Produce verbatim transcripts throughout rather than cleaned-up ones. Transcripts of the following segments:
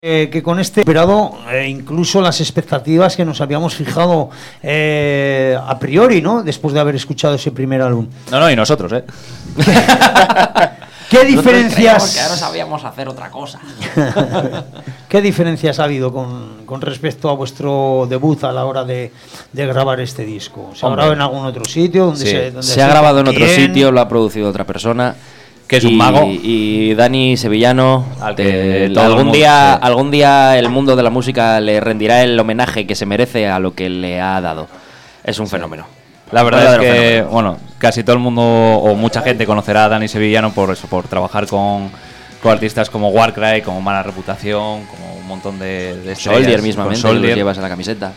Eh, que con este operado eh, incluso las expectativas que nos habíamos fijado eh, a priori, ¿no? Después de haber escuchado ese primer álbum. No, no, y nosotros, ¿eh? ¿Qué diferencias? Porque ahora sabíamos hacer otra cosa. ¿Qué diferencias ha habido con, con respecto a vuestro debut a la hora de, de grabar este disco? ¿Se ha grabado en algún otro sitio? Donde sí. se, donde se ha grabado en otro quién? sitio, lo ha producido otra persona. Que es y, un mago. Y Dani Sevillano, al que eh, todo algún, el mundo, día, sí. algún día el mundo de la música le rendirá el homenaje que se merece a lo que le ha dado. Es un sí. fenómeno. La verdad es que, fenómeno. bueno, casi todo el mundo o mucha gente conocerá a Dani Sevillano por eso, por trabajar con, con artistas como Warcry, como Mala Reputación, como un montón de, de Soldier mismamente, Soldier. los llevas en la camiseta.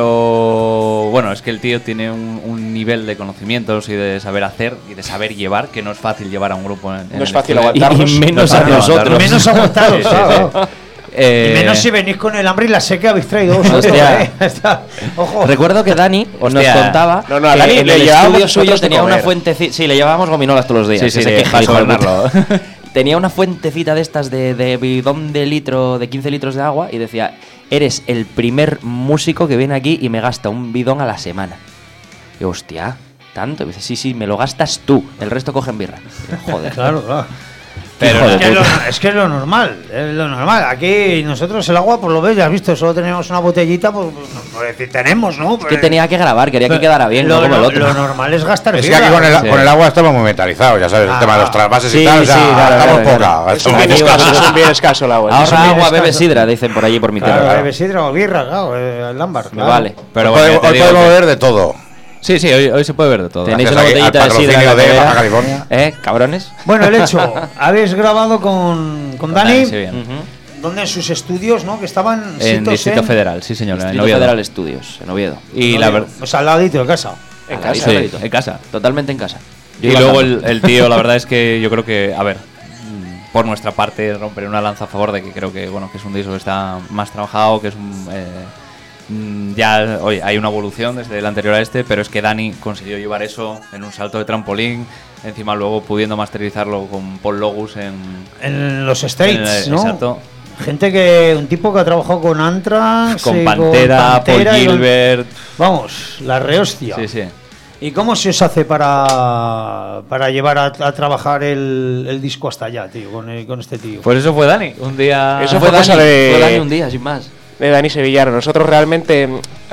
Pero bueno, es que el tío tiene un, un nivel de conocimientos y de saber hacer y de saber llevar que no es fácil llevar a un grupo en, en no es el fácil estudio. aguantarlos y menos no a aguantarlos. nosotros. Menos aguantaros, sí, sí, claro. sí. Eh, Y menos si venís con el hambre y la sed que habéis traído vosotros, Hostia. ¿eh? Está- Ojo. Recuerdo que Dani Hostia. nos contaba No, no, a que Dani en le el llevábamos estudio suyo nosotros de tenía una comer. fuentecita. Sí, le llevábamos gominolas todos los días. Sí, sí, que se de- queja, para hijo de puta. sobornarlo. Tenía una fuentecita de estas de, de bidón de litro, de quince litros de agua y decía: eres el primer músico que viene aquí y me gasta un bidón a la semana. Y yo, hostia, ¿tanto? Y dice: sí, sí, me lo gastas tú, el resto cogen birra. Y yo, joder. Claro, claro. Pero Hijo de no, es, que es, lo, es que es lo normal, es lo normal. Aquí nosotros el agua, por lo ves, ya has visto, solo tenemos una botellita, pues, pues decir, tenemos, ¿no? Es que tenía que grabar, quería que quedara bien, lo, no como el lo- otro. Lo normal es gastar Es que birra. aquí con el, Sí. con el agua estamos muy mentalizados, ya sabes, Ah, el tema de los trasvases sí, y tal, o sea, sí, claro, estamos claro, poca. claro. Es un estamos- bien escaso, es un bien escaso el agua. Eso Ahorra bien agua, escaso. bebe sidra, dicen por allí por mi tierra. Claro, bebe sidra o birra, claro, eh, el ámbar. Me claro. vale. Pero hoy bueno, podemos, ya te hoy digo podemos que- beber de todo. Sí, sí, hoy, hoy se puede ver de todo. Tenéis Gracias una al- botellita al de sidra en la patrocinio de nevera. Baja California. ¿Eh, cabrones? Bueno, el hecho, habéis grabado con, con Dani, Dani, sí, bien. Ujú. donde en sus estudios, ¿no? Que estaban En sitos Distrito en- Federal, sí señor, en Distrito Oviedo. Federal Studios, en Oviedo. Y no, la digo, verdad, pues al ladito de casa. En sí, casa, clarito. en casa. Totalmente en casa. Yo Y iba luego andando. el, el tío, la verdad es que yo creo que, a ver, mm, por nuestra parte romperé una lanza a favor de que creo que bueno que es un disco que está más trabajado, que es un eh, mm, ya oye, hay una evolución desde el anterior a este, pero es que Dani consiguió llevar eso en un salto de trampolín, encima luego pudiendo masterizarlo con Paul Logus en, En los States, en- ¿no? exacto, Gente que, un tipo que ha trabajado con Anthrax, con y Pantera, Paul Pantera y con- Gilbert, Vamos, la rehostia. sí, sí. ¿Y cómo se os hace para, para llevar a, a trabajar el, el disco hasta allá, tío, con, el- con este tío? Pues eso fue Dani, un día. Eso fue fue cosa Dani, de- fue Dani un día, sin más. De Dani Sevillano. Nosotros realmente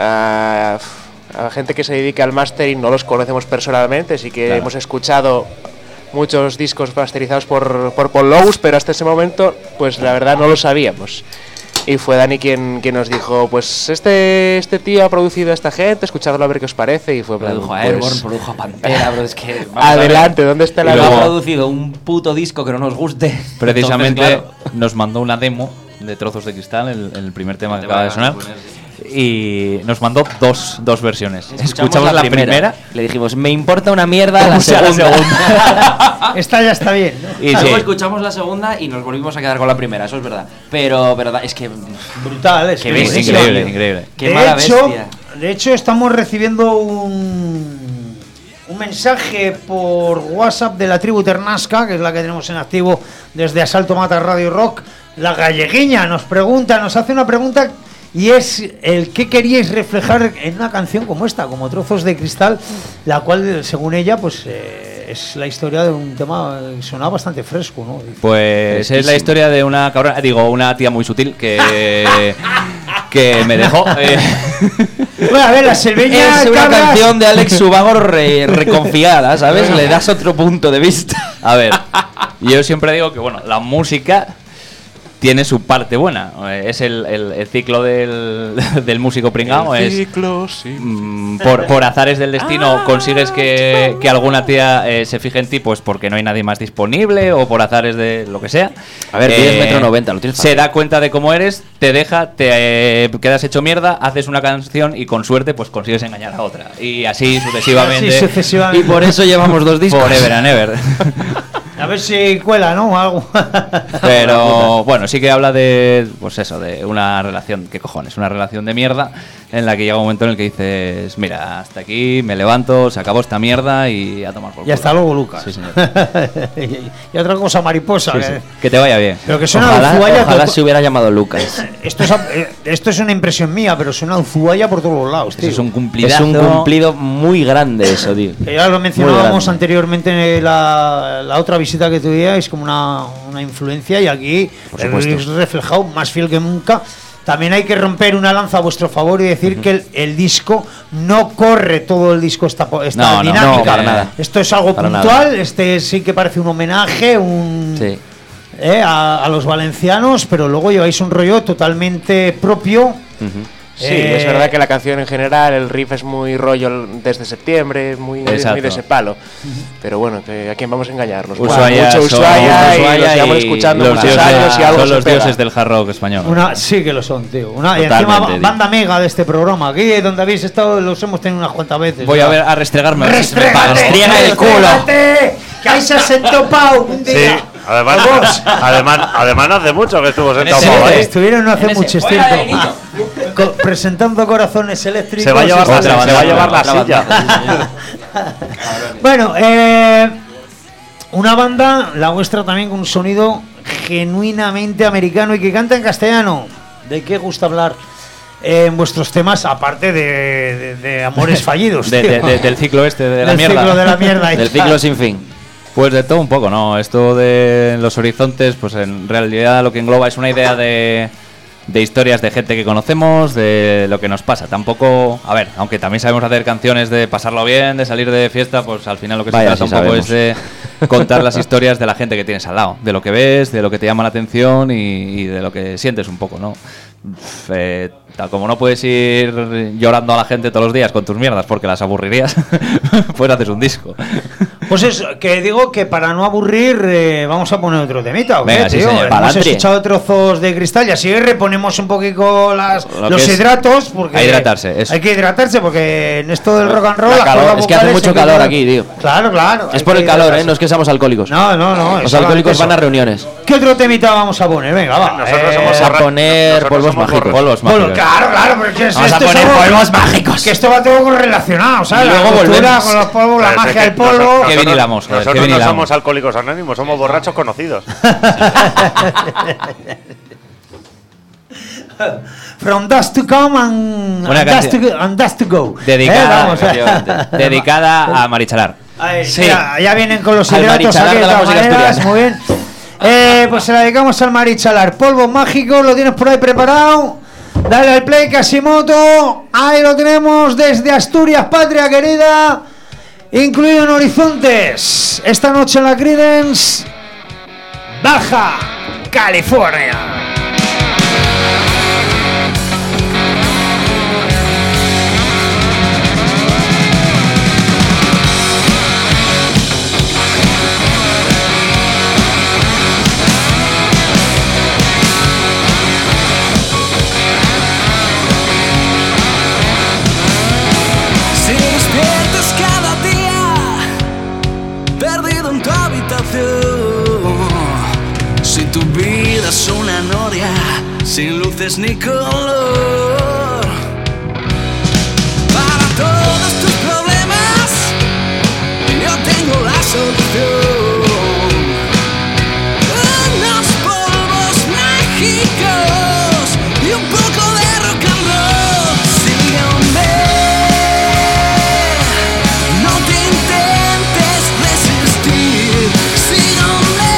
a, a gente que se dedica al mastering no los conocemos personalmente, sí que Claro. hemos escuchado muchos discos masterizados por, por Paul Logus, pero hasta ese momento pues la verdad no lo sabíamos. Y fue Dani quien, quien nos dijo, pues este este tío ha producido a esta gente, escuchadlo a ver qué os parece. Y fue en plan, Produjo a pues, Airborne, produjo a Pantera, bro, es que... vamos a ver. adelante, ¿dónde está la Y luego luego- ha producido un puto disco que no nos guste. Precisamente Entonces, claro, nos mandó una demo de Trozos de Cristal, el, el primer tema que Te acaba de van a sonar, poner, sí. y nos mandó dos, dos versiones. escuchamos, Escuchamos la primera, Le dijimos, me importa una mierda la o sea, la segunda. Esta ya está bien, ¿no? y Luego sí, escuchamos la segunda y nos volvimos a quedar con la primera, eso es verdad. Pero, pero da- es que... Brutal, es Qué que bestia, buenísimo, increíble, tío. increíble. Qué de mala hecho, bestia. de hecho, estamos recibiendo un, un mensaje por WhatsApp de la tribu Ternasca, que es la que tenemos en activo desde Asalto Mata Radio Rock. La galleguiña nos pregunta, nos hace una pregunta, y es el qué queríais reflejar en una canción como esta, como Trozos de Cristal, la cual, según ella, pues eh, es la historia de un tema que sonaba bastante fresco, ¿no? pues es la Fresquísimo. historia de una cabrona, digo, una tía muy sutil que, que me dejó. eh, Bueno, a ver, la selveña Es una cabras- canción de Alex Subago re- reconfiada, ¿sabes? Le das otro punto de vista. a ver, yo siempre digo que, bueno, la música tiene su parte buena. Eh, Es el, el- el ciclo del, del músico pringao. Es, ciclo, sí. mm, por, por azares del destino consigues que, que alguna tía eh, se fije en ti, pues porque no hay nadie más disponible o por azares de lo que sea. A ver, diez metro noventa, lo tienes Se fácil. da cuenta de cómo eres, te deja, te eh, quedas hecho mierda, haces una canción y con suerte pues consigues engañar a otra. Y así sucesivamente. Sí, sucesivamente. Y por eso llevamos dos discos. Forever and ever. A ver si cuela, ¿no? Algo. Pero bueno, sí que habla de, pues eso, de una relación, ¿qué cojones? Una relación de mierda en la que llega un momento en el que dices, mira, hasta aquí, me levanto, se acabó esta mierda y a tomar por culo. Y hasta luego, Lucas. Sí, señor. y otra cosa, mariposa. Sí, que, sí. Que te vaya bien. Pero que suena Ojalá, a Uzuaya. ojalá por- se hubiera llamado Lucas. Esto es, eh, esto es una impresión mía, pero suena a Uzuaya por todos los lados, tío. Eso es un Es cumplidazo. un cumplido muy grande eso, tío. Que ya lo Muy mencionábamos grande. anteriormente en la, la otra visita que tuvierais como una, una influencia y aquí Por lo supuesto. habéis reflejado más fiel que nunca. También hay que romper una lanza a vuestro favor y decir que el, el disco no corre todo el disco esta, po- esta No, no, dinámica. no, para nada. Esto es algo Para puntual, nada. este sí que parece un homenaje, un Sí. eh, a, a los valencianos, pero luego lleváis un rollo totalmente propio. Ujú. Sí, Eh, es verdad que la canción en general, el riff es muy rollo desde septiembre, muy, muy Exacto. de ese palo. Pero bueno, que ¿a quién vamos a engañar? Nos gusta Ushuaia mucho son- Ushuaia y Ushuaia los llevamos y escuchando los muchos dioses- años y algo son se los pega. dioses del hard rock español. Una, sí que lo son, tío. Una, y Totalmente, encima tío. banda mega de este programa. Aquí donde habéis estado los hemos tenido unas cuantas veces. Voy a ¿verdad? ver a restregarme. a ver si se me ¡Restrégate! para. Restriega el culo. ¡Restrégate! ¡Que ahí se sentó Pau un Sí, día! además, además, además no hace mucho que estuvo sentado ese- Pau ahí. Estuvieron no hace En ese- mucho ¡Fuera de tiempo co- presentando corazones eléctricos. Se va a llevar la, Otra se banda, va a llevar la otra silla. Bueno, eh, una banda, la vuestra también con un sonido genuinamente americano y que canta en castellano. ¿De qué gusta hablar eh, en vuestros temas, aparte de, de- de amores fallidos? De- tío? de- de- del ciclo este de la Del mierda. ciclo de la mierda y Del tal. ciclo sin fin. Pues de todo un poco, ¿no? Esto de los horizontes, pues en realidad lo que engloba es una idea de, de historias de gente que conocemos, de lo que nos pasa. Tampoco, a ver, aunque también sabemos hacer canciones de pasarlo bien, de salir de fiesta, pues al final lo que Vaya, se sí trata un poco sabemos. es de contar las historias de la gente que tienes al lado, de lo que ves, de lo que te llama la atención y, y de lo que sientes un poco, ¿no? Uf, eh, tal como no puedes ir llorando a la gente todos los días con tus mierdas porque las aburrirías, pues haces un disco. Pues eso, que digo que para no aburrir eh, vamos a poner otro temita, ¿o qué, Venga, sí, tío? señor. Hemos Pa'lantri. escuchado trozos de cristal y así reponemos un poquito las, Lo los que es- hidratos porque a hidratarse, eso. hay que hidratarse porque en esto del rock and roll La las calor, cuerdas es que hace vocales mucho hay que calor hidratar. aquí, tío. Claro, claro. Es hay por que el calor, hidratarse. ¿eh? No es que seamos alcohólicos. No, no, no. Los es alcohólicos solamente van a eso. reuniones. ¿Qué otro temita vamos a poner? Venga, va. Nosotros Eh, somos a borra- poner nosotros polvos somos mágicos. borra- Polvos Bueno, mágicos. claro, claro, pero es que es- Vamos a esto es poner algo- polvos mágicos. Que esto va todo correlacionado, ¿sabes? Y luego la cultura volvemos. con los polvos, la Pero es magia que del polvo. nosotros- Qué bien hilamos, joder, Nosotros qué bien no hilamos. somos alcohólicos anónimos, somos borrachos conocidos. From Dust to Come and, Una and, dust, canción. to, and Dust to Go. Dedicada, Eh, vamos, efectivamente, dedicada a Marichalar. Ahí, Sí. ya, ya vienen con los Al hidratos Marichalar aquí de de la todas música maneras, asturiana. muy bien. Eh, pues se la dedicamos al Marichalar. Polvo mágico, lo tienes por ahí preparado. Dale al play, Casimoto. Ahí lo tenemos desde Asturias, patria querida. Incluido en Horizontes. Esta noche en la Creedence, Baja California. Si despiertas cada día perdido en tu habitación, si tu vida es una noria sin luces ni color, para todos tus problemas yo tengo la solución. Unos polvos mágicos y un poco de rock and roll. Sígueme, no te intentes resistir. Sígueme,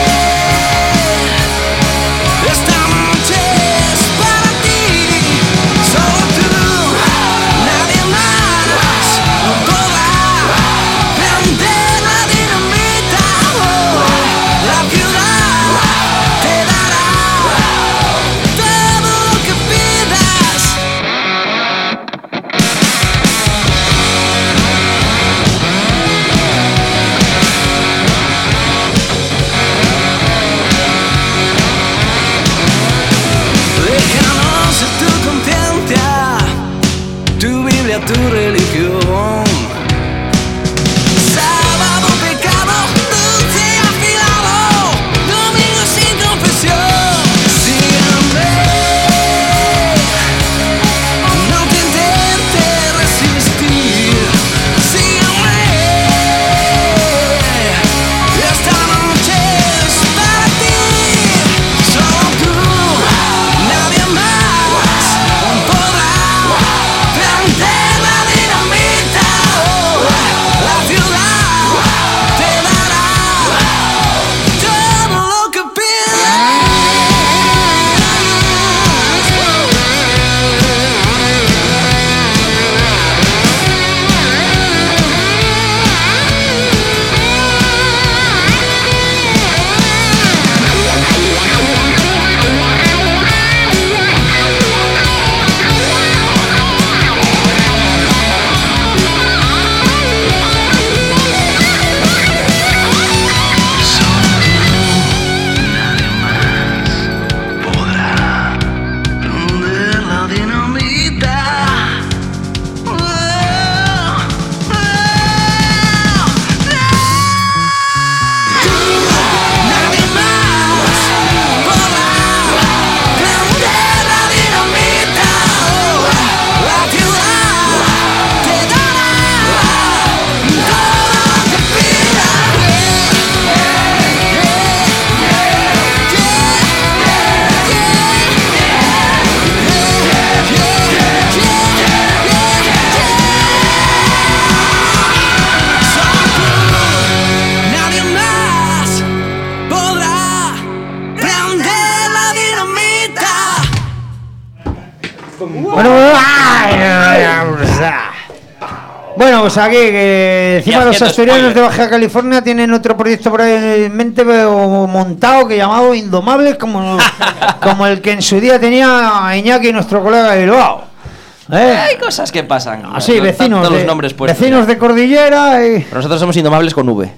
esta noche es para ti. Solo tú, nadie más podrá prender la dinamita. La ciudad te dará todo lo que pidas. Déjanos ser tu conciencia, tu Biblia, tu religión. Sábado, pecado, dulce afinación. Bueno, bueno, pues aquí, que encima Y los haciendo asturianos spoiler. de Baja California tienen otro proyecto por ahí en mente pero montado que llamado Indomables, como, como el que en su día tenía Iñaki, nuestro colega de Bilbao. ¿Eh? Hay cosas que pasan. Así, No vecinos, tanto de, los nombres puestos vecinos ya. de Cordillera y... Pero nosotros somos indomables con V.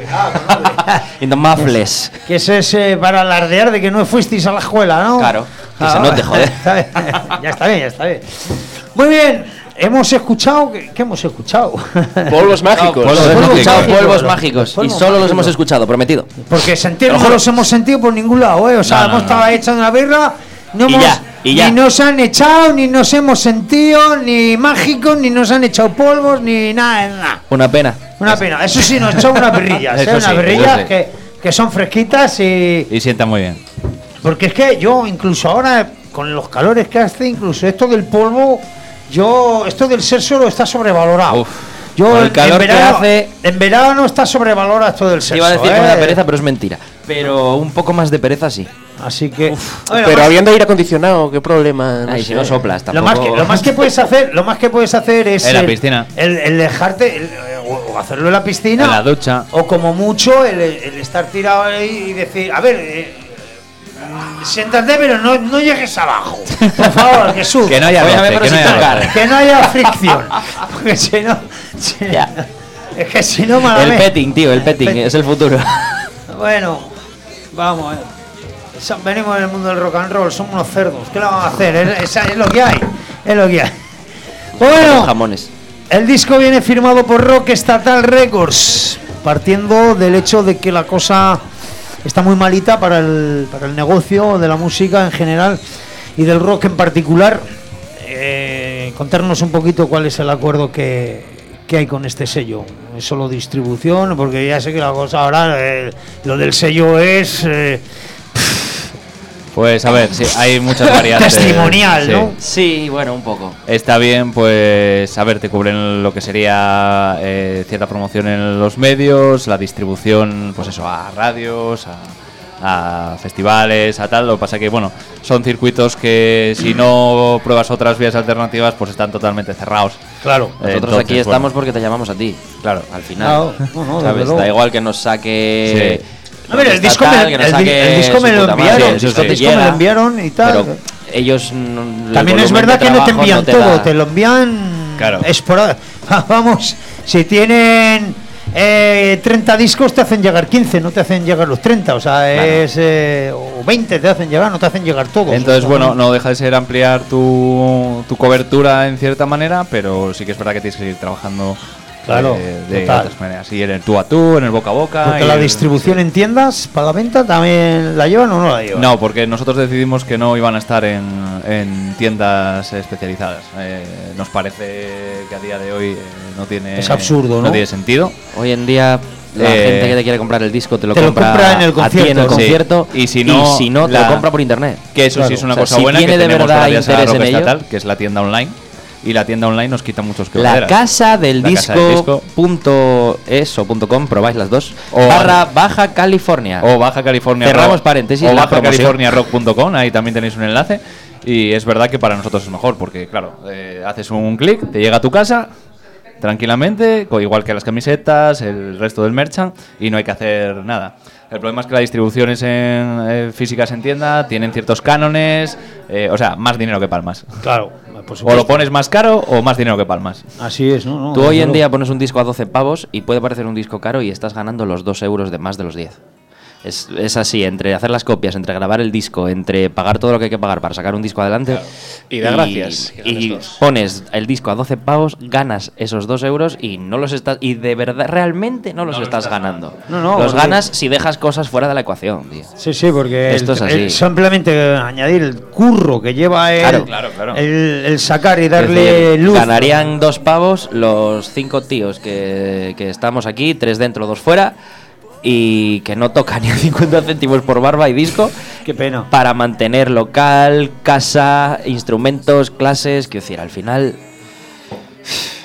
Indomables. Que eso es eh, para alardear de que no fuisteis a la escuela, ¿no? Claro, que se note, joder. Está bien. Ya está bien, ya está bien. Muy bien, hemos escuchado... ¿Qué, qué hemos escuchado? Polvos mágicos. Polvos Polvos hemos escuchado mágicos. polvos mágicos. Polvos Y solo los mágicos. hemos escuchado, prometido. Porque sentir no los hemos sentido por ningún lado, ¿eh? O sea, No, no, hemos no. estado echando una birra, no Y hemos, ya, y ya. ni nos han echado, ni nos hemos sentido, ni mágicos, ni nos han echado polvos, ni nada, nada. Una pena. Una pena. Eso sí, nos echamos unas birrillas, ¿eh? Eso Unas sí, eso birrillas sí. que, que son fresquitas y... Y sienta muy bien. Porque es que yo, incluso ahora, con los calores que hace, incluso esto del polvo, yo, esto del ser solo está sobrevalorado. Uf. Yo Con el en calor que verano, hace- en verano está sobrevalorado esto del sexo. Iba a decir que ¿eh? me da pereza, pero es mentira. Pero un poco más de pereza sí. Así que... Bueno, Pero más- habiendo aire acondicionado, ¿qué problema? No Ay, sé. si no soplas lo tampoco. más que lo más que puedes hacer, lo más que puedes hacer es En la el- piscina. el, el dejarte el- o o hacerlo en la piscina, En la ducha. o como mucho el, el estar tirado ahí y decir, a ver, eh, mm, siéntate pero no, no llegues abajo, por favor, Jesús. Que no haya Óyame, roce, pero que no sin haya tocar. roce. Que no haya fricción, porque si no, si- Ya. es que si no El malamente. petting, tío, el petting, petting. es el futuro. Bueno, vamos, eh. Sa- venimos del mundo del rock and roll, somos unos cerdos, ¿qué le vamos a hacer? Es, es- es lo que hay, es lo que hay. Bueno, Jamones. el disco viene firmado por Rock Estatal Records, partiendo del hecho de que la cosa está muy malita para el, para el negocio de la música en general y del rock en particular. Eh, contarnos un poquito cuál es el acuerdo que, que hay con este sello. ¿Es solo distribución? Porque ya sé que la cosa ahora, eh, lo del sello es... eh, Pues a ver, sí, hay muchas variantes. Testimonial, Sí. ¿no? Sí, bueno, un poco. Está bien, pues, a ver, te cubren lo que sería eh, cierta promoción en los medios, la distribución, pues eso, a radios, a, a festivales, a tal. Lo que pasa que, bueno, son circuitos que si no pruebas otras vías alternativas, pues están totalmente cerrados. Claro. Nosotros Entonces, aquí estamos bueno, porque te llamamos a ti. Claro. Al final. Claro, no, no, desde ¿Sabes? luego. Da igual que nos saque. Sí. A ver, el Está disco, tal, me, que nos el, di- saque el disco me su lo puta madre, enviaron, el el disco disco, te me llega, lo enviaron y tal. Pero ellos. mm, el También es volumen verdad de que no te trabajo envían te todo, da. te lo envían Claro. espora- Vamos, si tienen eh, treinta discos te hacen llegar quince, no te hacen llegar los treinta, o sea, es eh, o veinte te hacen llegar, no te hacen llegar todos. Entonces, O sea, bueno, no deja de ser ampliar tu, tu cobertura en cierta manera, pero sí que es verdad que tienes que ir trabajando Claro, eh, de total. otras maneras. Y en el tú a tú, en el boca a boca. porque y la el- distribución sí. en tiendas para la venta también la llevan o no la llevan. No, porque nosotros decidimos que no iban a estar en, en tiendas especializadas. Eh, nos parece que a día de hoy eh, no tiene Es absurdo, ¿no? tiene sentido. Hoy en día. La Eh, gente que te quiere comprar el disco te lo te lo compra, compra en el a ti en el concierto. Sí. concierto Y si no, si no te la- lo compra por internet. Que eso Claro. sí es una O sea, cosa si buena tiene que de tenemos verdad gracias a interés Rock en ello. Estatal, que es la tienda online. Y la tienda online nos quita muchos que La casa del La casa del disco disco. punto es o punto com, probáis las dos. O- barra Baja California. O Baja California Cerramos Rock, paréntesis, o la Baja promoción. California Rock punto com, ahí también tenéis un enlace. Y es verdad que para nosotros es mejor, porque claro, eh, haces un clic, te llega a tu casa tranquilamente, co- igual que las camisetas, el resto del merchant, y no hay que hacer nada. El problema es que las distribuciones en, eh, físicas en tienda tienen ciertos cánones, eh, o sea, más dinero que palmas. Claro, por O supuesto. lo pones más caro o más dinero que palmas. Así es, ¿no? no Tú hoy desde en luego. día pones un disco a doce pavos y puede parecer un disco caro y estás ganando los dos euros de más de los diez. Es, es así, entre hacer las copias, entre grabar el disco, entre pagar todo lo que hay que pagar para sacar un disco adelante. Y da gracias, que ganes Y dos. pones el disco a doce pavos, ganas esos dos euros y no los estás. Y de verdad, realmente no los estás ganando. No, no, los porque- ganas si dejas cosas fuera de la ecuación, tío. Sí, sí, porque Esto el- es así. el- simplemente añadir el curro que lleva el, Claro, claro, claro. el, el sacar y Es darle decir, luz. Ganarían dos pavos los cinco tíos que, que estamos aquí, tres dentro, dos fuera, y que no tocan ni cincuenta céntimos por barba y disco. Qué pena. Para mantener local, casa, instrumentos, clases. Quiero decir, al final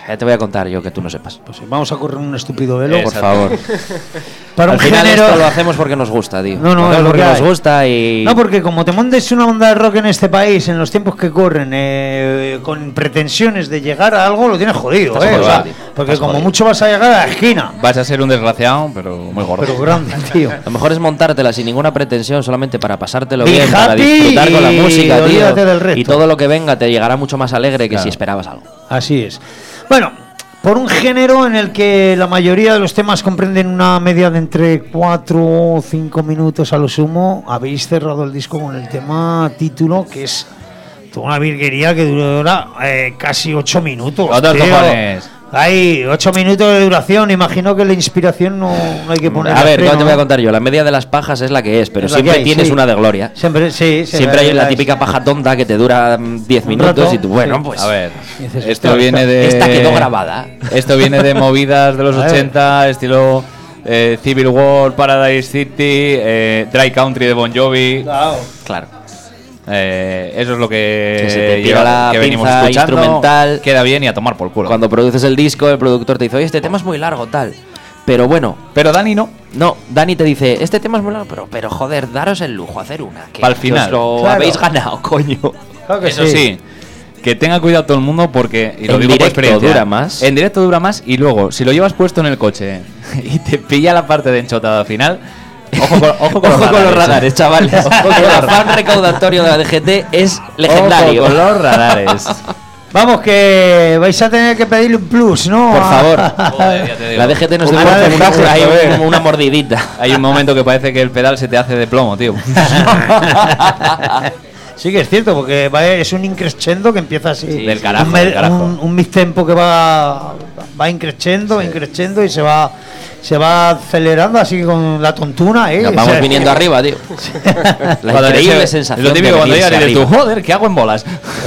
Ya te voy a contar yo que tú no sepas. Pues vamos a correr un estúpido velo. Por favor. Para Al un final género. esto lo hacemos porque nos gusta, tío. No, no, Lo es hacemos lo porque que nos hay. gusta y... No, porque como te montes una banda de rock en este país, en los tiempos que corren, eh, con pretensiones de llegar a algo, lo tienes jodido, Estás ¿eh? jodido, O sea, tío. porque Estás como jodido. mucho vas a llegar a la esquina. Vas a ser un desgraciado, pero muy gordo. Pero grande, tío. Lo mejor es montártela sin ninguna pretensión, solamente para pasártelo Be bien, para happy disfrutar con la y música, tío. olvídate del resto. Y todo lo que venga te llegará mucho más alegre que Claro. si esperabas algo. Así es. Bueno, por un género en el que la mayoría de los temas comprenden una media de entre cuatro o cinco minutos a lo sumo, habéis cerrado el disco con el tema título, que es toda una virguería que dura eh, casi ocho minutos. Otros tío. cojones. Hay ocho minutos de duración. Imagino que la inspiración no, no hay que poner. A ver, freno, ¿cómo te voy a ¿no? contar yo? La media de las pajas es la que es, pero Es la que siempre hay, tienes sí. una de gloria. Siempre, sí, sí, Siempre hay la es- típica paja tonta que te dura mm, diez Un minutos rato, y tú, bueno, sí. pues... A ver, Dices, esto "Hostia, viene de. esta quedó grabada". Esto viene de movidas de los A ver. ochenta, estilo eh, Civil War, Paradise City, eh, Dry Country de Bon Jovi. Claro. Eh, eso es lo que, Que se te tira lleva- la que venimos pinza escuchando. instrumental. Queda bien y a tomar por culo. Cuando produces el disco, el productor te dice, oye, este tema es muy largo, tal. Pero bueno, Pero Dani no. no, Dani te dice, este tema es muy largo, pero, pero joder, daros el lujo, hacer una. Que, Pa'l que final. os lo Claro. habéis ganado, coño. Claro que Eso sí. Que tenga cuidado todo el mundo porque, y lo En digo por directo experiencia, dura más. En directo dura más y luego, si lo llevas puesto en el coche y te pilla la parte de enchotada final, ojo con, ojo con, Ojo los, con los radares, radares, chavales. Ojo con El los afán recaudatorio de la D G T es legendario. Ojo con los radares. Vamos, que vais a tener que pedirle un plus, ¿no? Por favor. Joder, ya te digo. La D G T nos Ahora devuelve de una, G T, ahí joder. un- una mordidita. Hay un momento que parece que el pedal se te hace de plomo, tío. Sí que es cierto, porque va, es un increscendo que empieza así. Sí, del carajo, un, me- del carajo. un, un mid-tempo que va va increscendo, va increscendo y se va se va acelerando así con la tontuna, ¿eh? Nos O vamos sea, viniendo arriba, tío. La Cuando increíble dices- sensación Lo típico de cuando venirse llegas y dices tú, arriba. joder, ¿qué hago en bolas?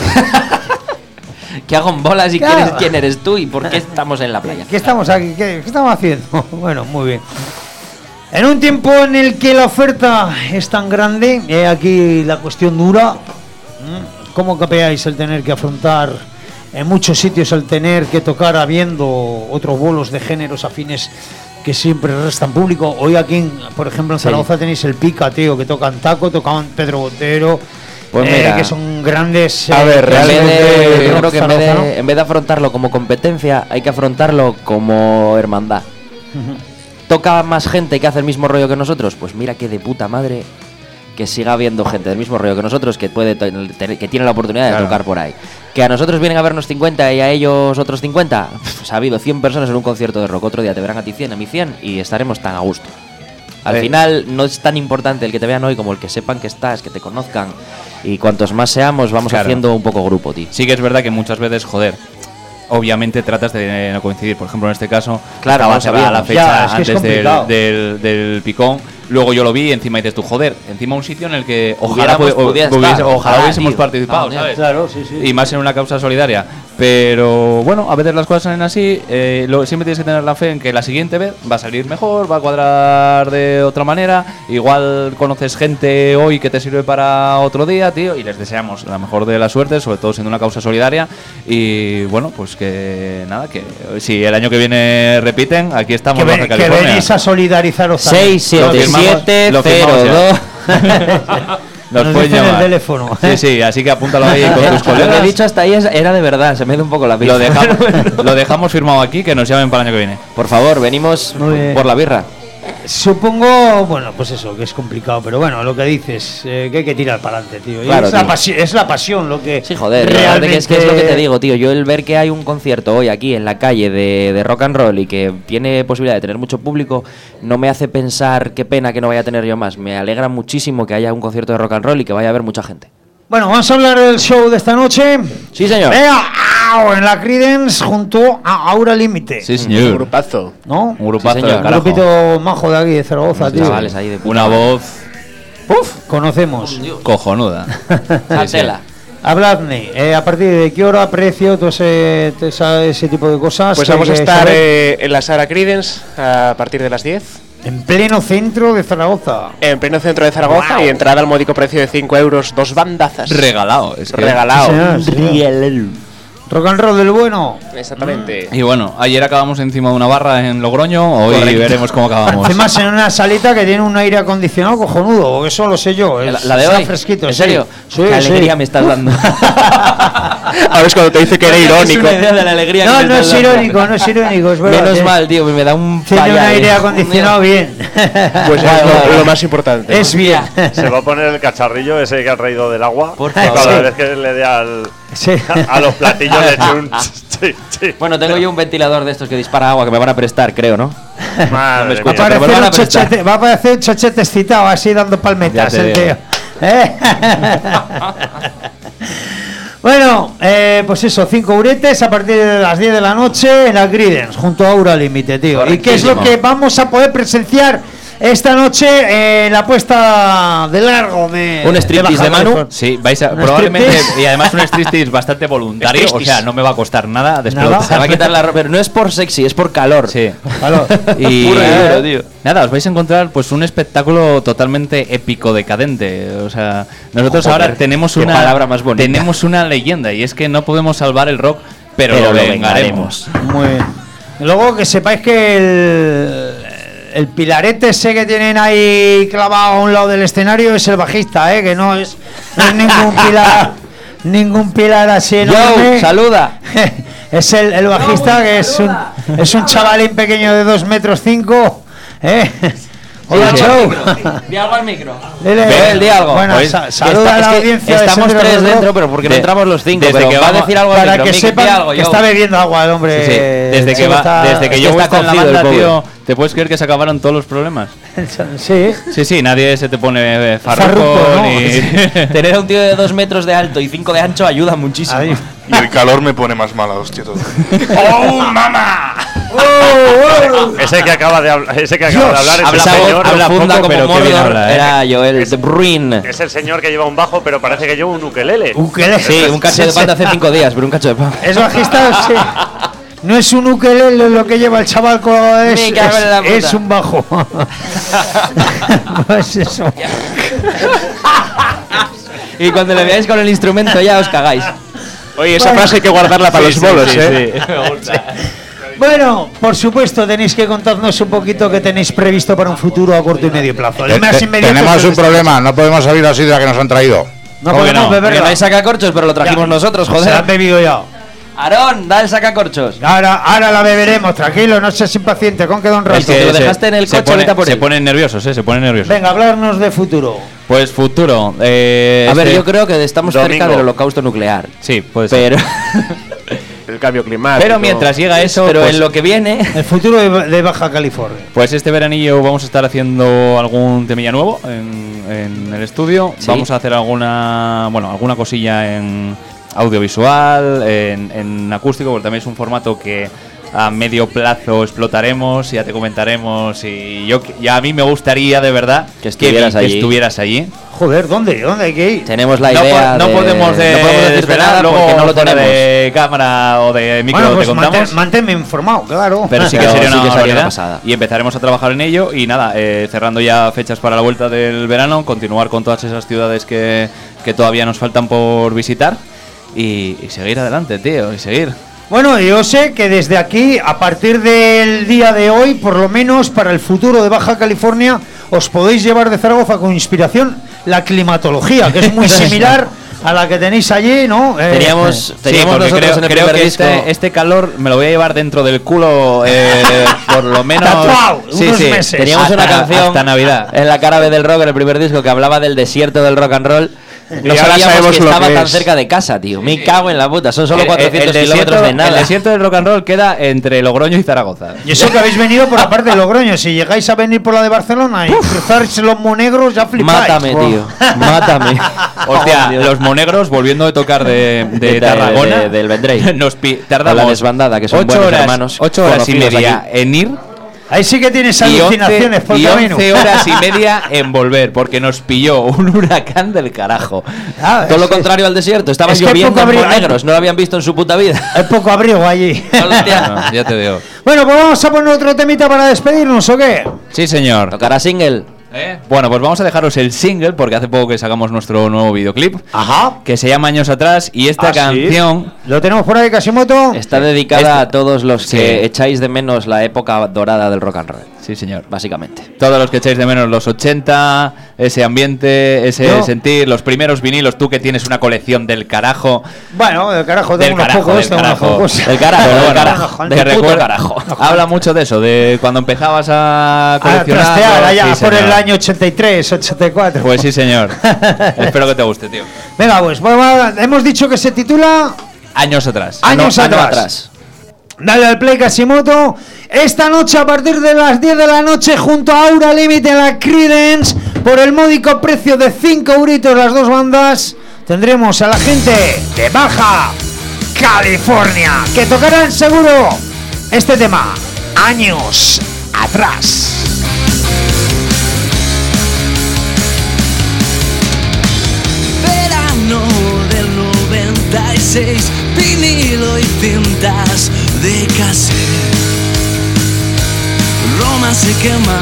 ¿Qué hago en bolas y Claro. quién, eres, quién eres tú y por qué estamos en la playa? ¿Qué estamos aquí? ¿Qué, qué estamos haciendo? Bueno, muy bien. En un tiempo en el que la oferta es tan grande, eh, aquí la cuestión dura. ¿Mm? ¿Cómo capeáis el tener que afrontar en muchos sitios el tener que tocar habiendo otros bolos de géneros afines que siempre restan público? Hoy aquí, en- por ejemplo, en Sí. Zaragoza tenéis el Pica, tío, que tocan Taco, tocaban Pedro Botero, Pues eh, mira, que son grandes... a eh, ver, En vez clásicos de- de yo rock creo que en vez, zaragozano. de, en vez de afrontarlo como competencia, hay que afrontarlo como hermandad. ¿Toca más gente que hace el mismo rollo que nosotros? Pues mira que de puta madre que siga habiendo gente del mismo rollo que nosotros que puede to- tener- que tiene la oportunidad Claro. de tocar por ahí. Que a nosotros vienen a vernos cincuenta y a ellos otros cincuenta. Pff, ha habido cien personas en un concierto de rock. Otro día te verán a ti cien, a mí cien y estaremos tan a gusto. Al Eh. final no es tan importante el que te vean hoy como el que sepan que estás, que te conozcan. Y cuantos más seamos, vamos Claro. haciendo un poco grupo, tío. Sí que es verdad que muchas veces, joder, obviamente tratas de no coincidir. Por ejemplo, en este caso, Claro, estaba lo cerrada la sabíamos. fecha Ya, es que es antes del, complicado. del, del picón. Luego yo lo vi y encima dices tú, joder, encima un sitio en el que ojalá, Hubiéramos pu- podido hubiese- estar, ojalá ojalá, hubiésemos tío. participado, No, ¿sabes? Claro, sí, sí. Y más en una causa solidaria. Pero bueno, a veces las cosas salen así. eh, lo- siempre tienes que tener la fe en que la siguiente vez va a salir mejor, va a cuadrar de otra manera. Igual conoces gente hoy que te sirve para otro día, tío. Y les deseamos la mejor de la suerte, sobre todo siendo una causa solidaria. Y bueno, pues que nada, que si el año que viene repiten, aquí estamos Que, en ven- Baja que California. venís a solidarizaros también. seis siete Lo firmamos- siete lo cero firmamos dos Nos Nos pueden dicen el llamar. teléfono. Sí, sí, así que apúntalo ahí con tus Lo que he colegas. dicho hasta ahí es- era de verdad, se me da un poco la Lo pinza. dejamos, lo dejamos firmado aquí, que nos llamen para el año que viene. Por favor, venimos Muy bien. por la birra. Supongo, bueno, pues eso, que es complicado, pero bueno, lo que dices, eh, que hay que tirar para adelante, tío. Y Claro, es, la tío. pasi- es la pasión lo que. Sí, joder, la verdad que es, que es lo que te digo, tío. Yo el ver que hay un concierto hoy aquí en la calle de, de rock and roll y que tiene posibilidad de tener mucho público, no me hace pensar qué pena que no vaya a tener yo más. Me alegra muchísimo que haya un concierto de rock and roll y que vaya a haber mucha gente. Bueno, vamos a hablar del show de esta noche. Sí, señor. Venga, au, en la Creedence junto a Aura Límite. Sí, Un señor. grupazo. ¿No? Un grupazo Sí, del señor. Un carajo. grupito majo de aquí, de Zaragoza, tío. Chavales ahí de puta Una madre. voz Conocemos. cojonuda. La Sí, sí. tela. Habladme, eh, a partir de qué hora, precio, todo ese, todo esa- ese tipo de cosas. Pues que hay vamos a que estar saber. eh, en la Sala Credence a partir de las diez. En pleno centro de Zaragoza. En pleno centro de Zaragoza Guau. y entrada al módico precio de cinco euros, dos bandazas. Regalado. Es que Regalado. Sí, señor, sí, señor. Rock and roll del bueno. Exactamente. Y bueno, ayer acabamos encima de una barra en Logroño, hoy Correcto. veremos cómo acabamos. Encima en una salita que tiene un aire acondicionado cojonudo, porque eso lo sé yo. La, es- la de está hoy. fresquito, ¿En sí. serio? Sí, Qué sí. alegría me estás dando. Ahora es cuando te dice que era Es irónico. una idea de la alegría No, que me no estás es dando. irónico, no es irónico, es verdad. Menos eh. mal, tío, me da un Tiene un payal, aire eh. acondicionado bien. Pues Guay, es lo, guay. lo más importante. Es bien. Se va a poner el cacharrillo ese que ha traído del agua. Por Cada favor. vez que le dé al, Sí. a los platillos le eche un. Sí, sí. Bueno, tengo yo un ventilador de estos que dispara agua que me van a prestar, creo, ¿no? Madre me Va a, escucha, mía. pero me lo parecer van un a prestar. chochete, va a parecer un chochete excitado, así dando palmetas Ya te el digo. tío. ¿Eh? Bueno, eh, pues eso, cinco uretes a partir de las diez de la noche en Agridens, junto a Aura Límite, tío. ¿Y qué es lo que vamos a poder presenciar esta noche en la puesta de largo de Un striptease Baja de Manu. California? Sí, vais a, ¿Un probablemente, striptease? y además un striptease bastante voluntario, o Striptease. sea, no me va a costar nada Nada. desplotar. Se va a quitar la ropa, pero no es por sexy, es por calor. Sí. Claro. Y Puro y duro, tío. nada, os vais a encontrar pues un espectáculo totalmente épico, decadente. O sea, nosotros Joder, ahora tenemos qué una palabra más bonita. tenemos una leyenda y es que no podemos salvar el rock, pero, Pero lo lo vengaremos. Muy bien. Y luego que sepáis que el, el pilarete ese que tienen ahí clavado a un lado del escenario es el bajista, ¿eh? Que no es, no es ningún pilar, ningún pilar así enorme. Yo, saluda. Es el, el bajista que es un, es un chavalín pequeño de dos metros cinco, ¿eh? Hola, Sí, sí. Joe. Di algo al micro. Dile- Ve, di algo. Bueno, Pues, sa- Que saluda está- a la es que audiencia. de estamos Sendero tres del Rock, dentro, pero porque no De- entramos los cinco. desde Pero que va a vamos- decir algo al para micro. que Mick, di sepan algo, que yo. está bebiendo agua el hombre. Sí, sí. Desde Sí, que va, está- desde que es yo que está está en la cocido el banda, pobre. tío, ¿te puedes creer que se acabaron todos los problemas? Sí. Sí, sí, nadie se te pone eh, Farruko, farruco ¿no? ni Tener a un tío de dos metros de alto y cinco de ancho ayuda muchísimo. Ahí. Y el calor me pone más mala, hostia, todo. ¡Oh, mamá! Ese que acaba de, hablar ese que acaba de hablar es Habla, el poco, señor. habla profunda poco, como pero qué bien Mordor. habla, ¿eh? Era Joel de Bruin. Es el señor que lleva un bajo, pero parece que lleva un ukelele. Ukelele. Sí, un cacho de pan de hace cinco días, pero un cacho de pan. Es bajista, sí. No es un ukelele lo que lleva el chaval, co- es, Me cago en la es, puta. es un bajo. Pues eso. Y cuando le veáis con el instrumento ya os cagáis. Oye, esa frase hay que guardarla para los bolos, ¿eh? Bueno, por supuesto, tenéis que contarnos un poquito qué tenéis previsto para un futuro a corto y medio plazo. El más Te- inmediato tenemos es un este. problema, no podemos abrir la sidra que nos han traído. No ¿Cómo que podemos no? beberla. Porque no hay sacacorchos, pero lo trajimos Ya. nosotros, Se la han joder. bebido ya. Aarón, da el sacacorchos. Ahora, ahora la beberemos, tranquilo, no seas impaciente, con que don rato. Es que lo se- dejaste en el se coche, pone- vete a por se él. ponen nerviosos, eh, se ponen nerviosos. Venga, hablarnos de futuro. Pues futuro. eh, A ver, este- yo creo que estamos cerca Domingo. del holocausto nuclear. Sí, puede ser. Pero, El cambio climático. Pero mientras llega eso, pero pues, en lo que viene. El futuro de, de Baja California. pues este veranillo vamos a estar haciendo algún temilla nuevo en, en el estudio. Sí. Vamos a hacer alguna, bueno, alguna cosilla en audiovisual, en, en acústico, porque también es un formato que a medio plazo explotaremos, ya te comentaremos. Y yo, ya a mí me gustaría de verdad Que estuvieras que allí. estuvieras allí. Joder, ¿dónde? ¿Dónde hay que ir? Tenemos la no, po- idea. no de- podemos de, no podemos decirte desvelar, nada luego porque no lo fuera tenemos. de cámara o de micro Bueno, te pues contamos. mantén- manténme informado, claro. Pero sí que Pero sería sí una que sería una barbaridad. pasada. Y empezaremos a trabajar en ello. Y nada, eh, cerrando ya fechas para la vuelta del verano, continuar con todas esas ciudades que, que todavía nos faltan por visitar. Y, y seguir adelante, tío, y seguir. Bueno, yo sé que desde aquí, a partir del día de hoy, por lo menos para el futuro de Baja California, os podéis llevar de Zaragoza con inspiración la climatología, que es muy similar a la que tenéis allí, ¿no? Eh, Teníamos, teníamos porque nosotros creo, en el creo primer que disco. este, este calor me lo voy a llevar dentro del culo eh, por lo menos. Tatuado, unos meses. Teníamos hasta- una canción hasta Navidad. en la cara B del rock en el primer disco que hablaba del desierto del rock and roll. Y No ahora sabíamos sabemos que lo estaba que tan es. cerca de casa, tío. Me cago en la puta. Son solo El- el- cuatrocientos el kilómetros desierto- de nada. El desierto del rock and roll queda entre Logroño y Zaragoza. Y eso que habéis venido por la parte de Logroño, si llegáis a venir por la de Barcelona y cruzáis los monegros, ya flipáis. Mátame, tío. Mátame. Hostia, Oh, Dios. los monegros volviendo de tocar de, de, De- Tarragona de- del Vendrell. nos pi- Con tardamos la desbandada, que son ocho buenos horas, hermanos, ocho horas y conocidos media aquí. en ir Ahí sí que tienes y alucinaciones por once, y camino. once horas y media en volver porque nos pilló un huracán del carajo. Ah, Todo lo es que- contrario al desierto. Estaban es que hay lloviendo poco en abrigo- monegros. No lo habían visto en su puta vida. Hay poco abrigo allí. Hostia. No, ya te digo. Bueno, pues vamos a poner otro temita para despedirnos, ¿o qué? Sí, señor. Tocará single. ¿Eh? Bueno, pues vamos a dejaros el single porque hace poco que sacamos nuestro nuevo videoclip. Ajá. Que se llama Años Atrás y esta ¿Ah, sí? canción... ¿Lo tenemos por ahí, Casimoto? Está dedicada Este- a todos los Sí. que echáis de menos la época dorada del rock and roll. Sí, señor. Básicamente. Todos los que echáis de menos los ochenta, ese ambiente, ese Yo- sentir, los primeros vinilos, tú que tienes una colección del carajo. Bueno, del carajo, Del tengo unos carajo, pocos, del tengo unos carajo. pocos. Del carajo, Pero del bueno, carajo. del te puto recuerda- carajo. Habla mucho de eso, de cuando empezabas a A coleccionar. trastear allá Sí, por señor. el año ochenta y tres, ochenta y cuatro. Pues sí, señor. Espero que te guste, tío. Venga, pues vamos, hemos dicho que se titula Años atrás. Años Ano- ano atrás. Dale al play, Casimoto. Esta noche a partir de las diez de la noche junto a Aura Límite en la Creedence por el módico precio de cinco euritos las dos bandas tendremos a la gente de Baja California que tocarán seguro este tema Años Atrás. Verano del noventa y seis, vinilo y cintas de cassette. Roma se quema,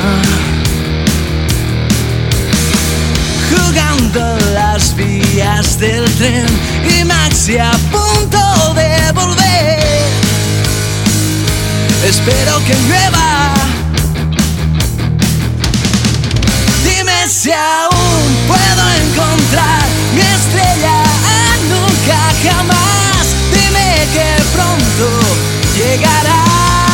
jugando en las vías del tren y Maxi a punto de volver. Espero que llueva. Dime si aún puedo encontrar mi estrella nunca jamás. Dime que pronto llegará.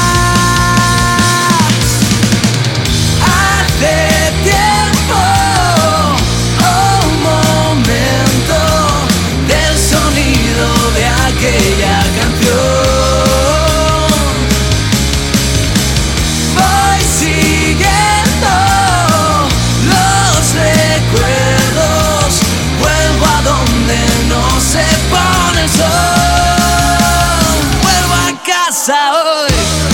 Hace tiempo, un momento del sonido de aquella canción. Voy siguiendo los recuerdos, vuelvo a donde no se pone el sol, vuelvo a casa hoy.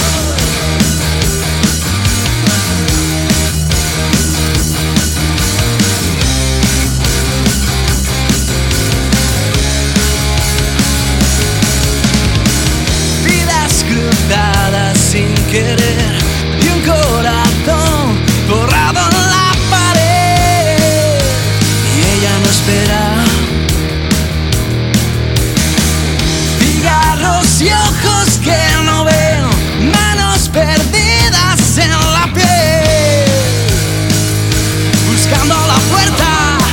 Vidas cruzadas sin querer y un corazón borrado en la pared y ella no espera. Cigarros y ojos que no ven, manos perdidas en la piel, buscando la puerta.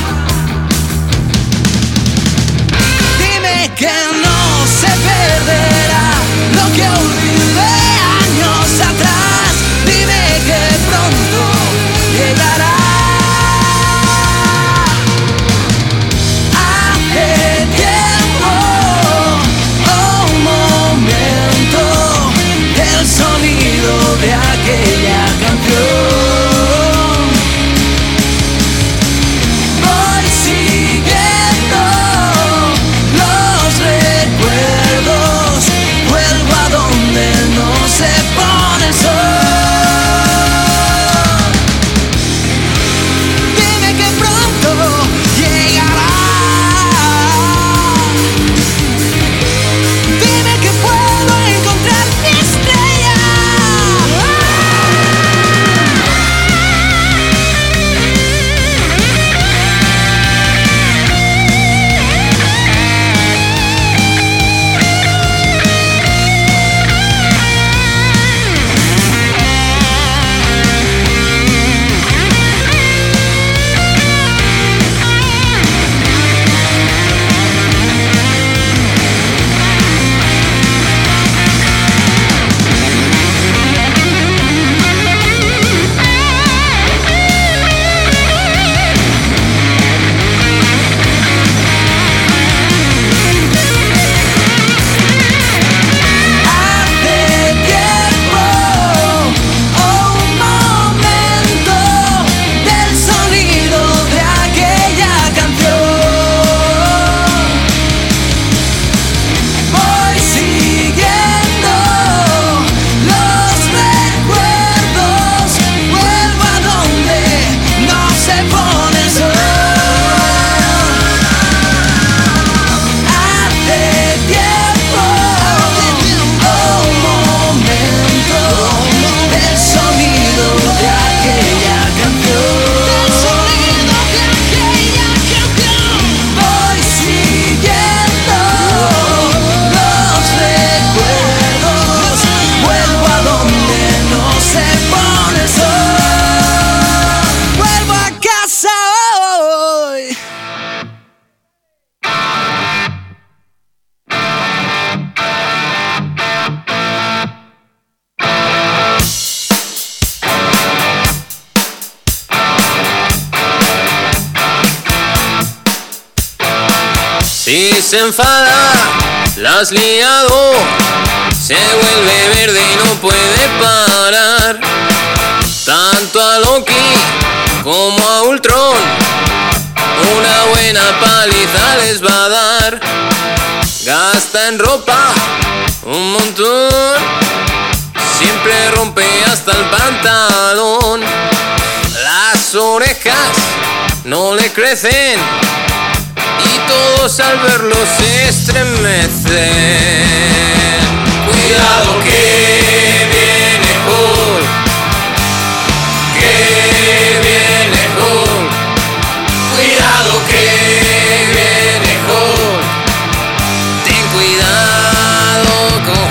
Dime que no se perderá lo que olvidé años atrás. se enfada, la has liado, se vuelve verde y no puede parar. Tanto a Loki como a Ultron, una buena paliza les va a dar. Gasta en ropa un montón, siempre rompe hasta el pantalón. Las orejas no le crecen y todos al verlo se estremecen. Cuidado que viene Hulk, que viene Hulk. Cuidado que viene Hulk, ten cuidado con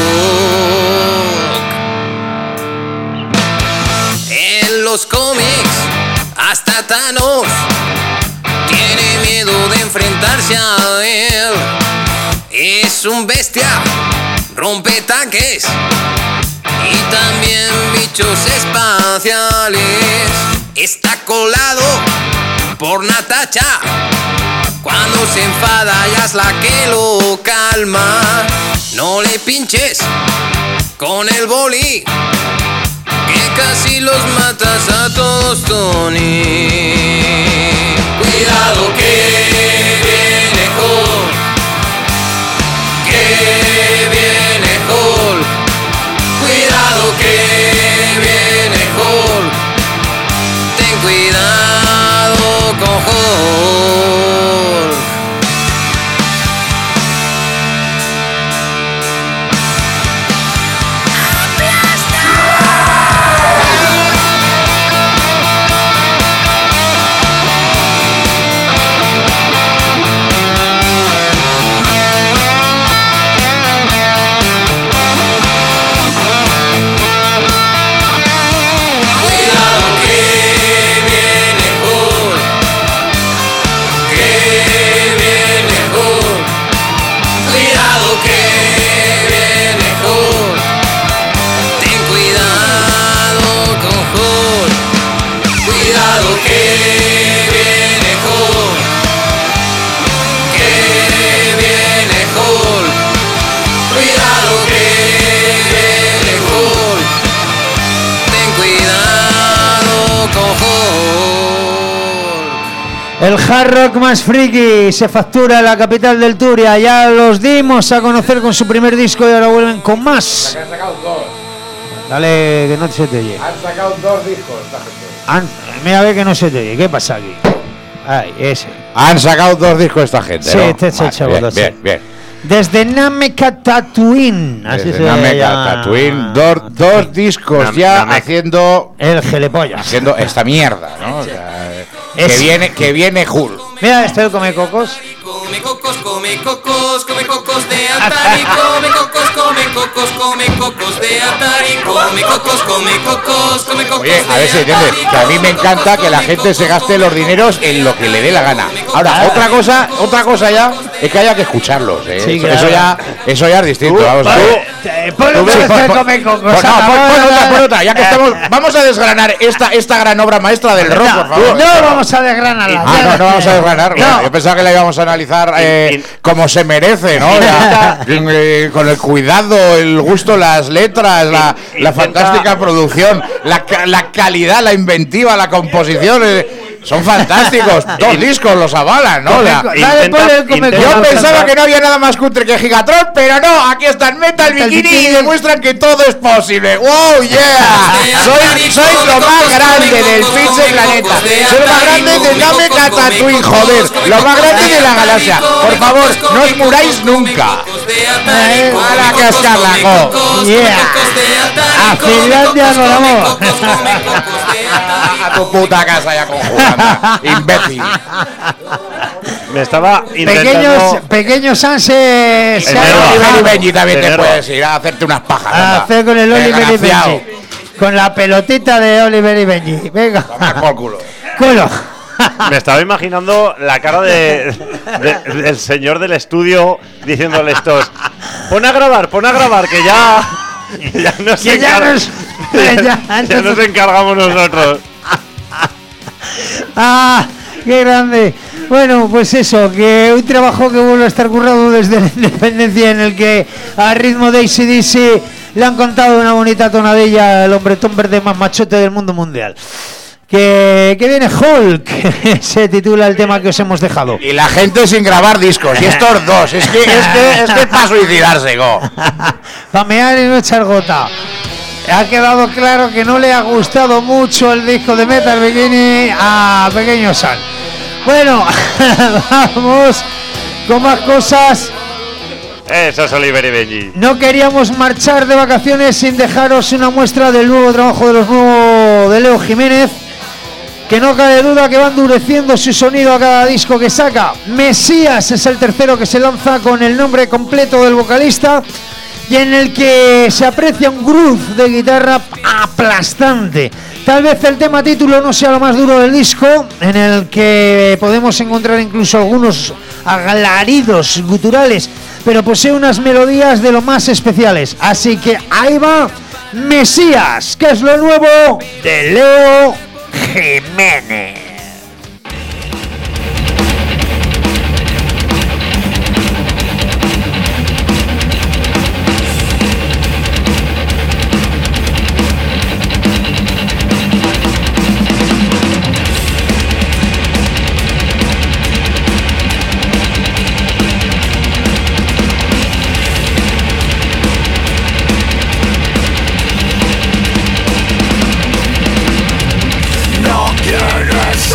Hulk. En los cómics hasta Thanos tiene miedo de enfrentarse a él. Es un bestia, rompe tanques y también bichos espaciales. Está colado por Natasha, cuando se enfada ya es la que lo calma. No le pinches con el boli, que casi los matas a todos, Tony. Cuidado que viene Hulk, que viene Hulk. Cuidado que viene Hulk, ten cuidado con Hulk. El hard rock más friki se factura en la capital del Turia. Ya los dimos a conocer con su primer disco y ahora vuelven con más. Han sacado dos. Dale, que no se te oye. Han sacado dos discos esta gente. Han, mira, a ver que no se te oye. ¿Qué pasa aquí? Ay, ese. Han sacado dos discos esta gente. Sí, ¿no? este es el Vale, chaval. bien, bien, bien. Desde Nameca Tatooine. Así Desde se Nameca llama. Tatooine, dos, dos discos Nam- ya Namek. haciendo El gelepollas. haciendo esta mierda, ¿no? O sea, Es- que viene que viene Hulk. Mira, este come cocos. Come cocos, come cocos, come cocos de Atari. Come cocos, come cocos, come cocos de Atari. Come cocos, come cocos, come cocos Oye, a ver si entiendes, que a mí me encanta que la gente se gaste los dineros en lo que le dé la gana. Ahora, otra cosa, otra cosa ya es que haya que escucharlos, ¿eh? Sí, eso, claro. eso ya, eso ya es distinto. Vamos a ver. Eh, Ponle Tú que ves, este pon- pon- come cocos. pon- no, pon- pon otra, pon otra, ya que estamos, vamos a desgranar esta, esta gran obra maestra del rock, por favor. No vamos a desgranarla. Ah, no, no vamos a desgranar. No. Yo pensaba que la íbamos a analizar eh, como se merece, ¿no? Ya, eh, con el cuidado, el gusto, las letras, la, la fantástica producción, la, ca- la calidad, la inventiva, la composición. eh, son fantásticos. Dos discos los avalan, ¿no? La- Dale, Intenta- ponle el come intenta- cocos. yo pensaba que no había nada más cutre que Gigatron, pero no, aquí están Metal Metal Bikini Bikini. y demuestran que todo es posible. ¡Wow, yeah! Soy, sois lo más grande del pinche planeta. Soy lo más grande de Nameca Tatooine, joder. Lo más grande de la galaxia. Por favor, no os muráis nunca. A la cascarlago. Yeah. A Finlandia nos vamos. A tu puta casa ya conjugada, imbécil. Me estaba Pequeños, intentando. pequeños Sanse se El han Nerva. Oliver y bajado Benji también te Tenerlo. puedes ir a hacerte unas pajas. a anda. hacer con el Oliver y Desgraciado. Benji. Con la pelotita de Oliver y Benji. Venga. Tomar por culo. Culo. Me estaba imaginando la cara de, de- del señor del estudio diciéndole estos: pon a grabar, pon a grabar, que ya, que ya, nos, Que ya encar- nos- ya- ya, ya entonces- nos encargamos nosotros. Ah, qué grande. Bueno, pues eso, que un trabajo que vuelve a estar currado desde la independencia, en el que a ritmo de A C D C le han contado una bonita tonadilla al hombretón verde más machote del mundo mundial. Que, que viene Hulk, se titula el tema que os hemos dejado. Y la gente sin grabar discos, y estos dos, es que es que es que para suicidarse, go. Pamear y no echar gota. Ha quedado claro que no le ha gustado mucho el disco de Metal Bikini a Pequeño San. Bueno, vamos con más cosas. Eso es Oliver y Benji. No queríamos marchar de vacaciones sin dejaros una muestra del nuevo trabajo de los nuevos de Leo Jiménez, que no cabe duda que va endureciendo su sonido a cada disco que saca. Mesías es el tercero que se lanza con el nombre completo del vocalista, y en el que se aprecia un groove de guitarra aplastante. Tal vez el tema título no sea lo más duro del disco, en el que podemos encontrar incluso algunos alaridos guturales, pero posee unas melodías de lo más especiales. Así que ahí va Mesías, que es lo nuevo de Leo Jiménez. No quieres